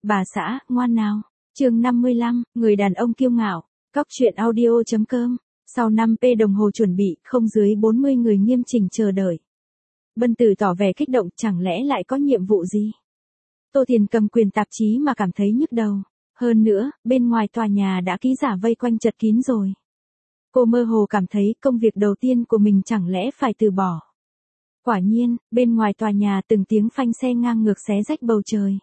Bà xã, ngoan nào. Chương 55, người đàn ông kiêu ngạo. Cóc truyện audio.com. Sau 5p đồng hồ chuẩn bị, không dưới 40 người nghiêm chỉnh chờ đợi. Bân Tử tỏ vẻ kích động, chẳng lẽ lại có nhiệm vụ gì? Tô Thiền cầm quyền tạp chí mà cảm thấy nhức đầu. Hơn nữa, bên ngoài tòa nhà đã ký giả vây quanh chật kín rồi. Cô mơ hồ cảm thấy công việc đầu tiên của mình chẳng lẽ phải từ bỏ. Quả nhiên, bên ngoài tòa nhà từng tiếng phanh xe ngang ngược xé rách bầu trời.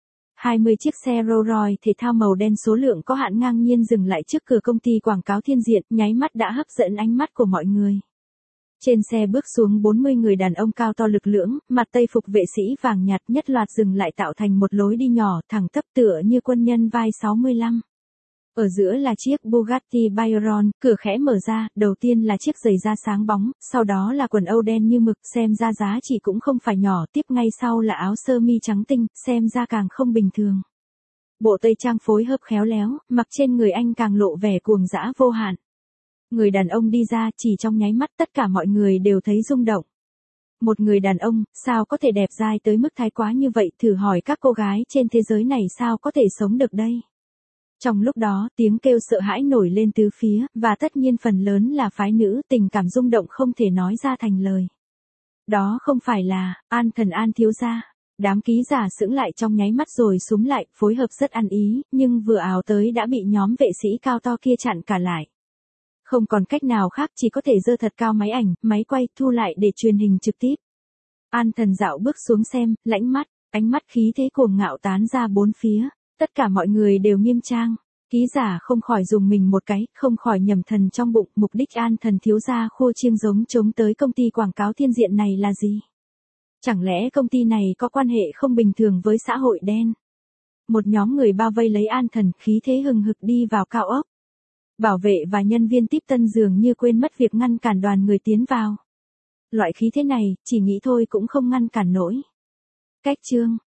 20 chiếc xe Rolls Royce thể thao màu đen số lượng có hạn ngang nhiên dừng lại trước cửa công ty quảng cáo Thiên Diện, nháy mắt đã hấp dẫn ánh mắt của mọi người. Trên xe bước xuống 40 người đàn ông cao to lực lưỡng, mặt tây phục vệ sĩ vàng nhạt nhất loạt dừng lại tạo thành một lối đi nhỏ thẳng tắp tựa như quân nhân vai 65. Ở giữa là chiếc Bugatti Veyron, cửa khẽ mở ra, đầu tiên là chiếc giày da sáng bóng, sau đó là quần âu đen như mực, xem ra giá trị cũng không phải nhỏ, tiếp ngay sau là áo sơ mi trắng tinh, xem ra càng không bình thường. Bộ tây trang phối hợp khéo léo, mặc trên người anh càng lộ vẻ cuồng dã vô hạn. Người đàn ông đi ra, chỉ trong nháy mắt tất cả mọi người đều thấy rung động. Một người đàn ông, sao có thể đẹp dai tới mức thái quá như vậy, thử hỏi các cô gái trên thế giới này sao có thể sống được đây. Trong lúc đó, tiếng kêu sợ hãi nổi lên tứ phía, và tất nhiên phần lớn là phái nữ, tình cảm rung động không thể nói ra thành lời. Đó không phải là An Thần An thiếu gia. Đám ký giả sững lại trong nháy mắt rồi súm lại, phối hợp rất ăn ý, nhưng vừa ào tới đã bị nhóm vệ sĩ cao to kia chặn cả lại. Không còn cách nào khác, chỉ có thể giơ thật cao máy ảnh, máy quay, thu lại để truyền hình trực tiếp. An Thần dạo bước xuống xem, lãnh mắt, ánh mắt khí thế cuồng ngạo tán ra bốn phía. Tất cả mọi người đều nghiêm trang. Ký giả không khỏi dùng mình một cái, không khỏi nhầm thần trong bụng, mục đích An Thần thiếu gia khua chiêng giống trống tới công ty quảng cáo Thiên Diện này là gì? Chẳng lẽ công ty này có quan hệ không bình thường với xã hội đen? Một nhóm người bao vây lấy An Thần, khí thế hừng hực đi vào cao ốc. Bảo vệ và nhân viên tiếp tân dường như quên mất việc ngăn cản đoàn người tiến vào. Loại khí thế này, chỉ nghĩ thôi cũng không ngăn cản nổi. Cách chương.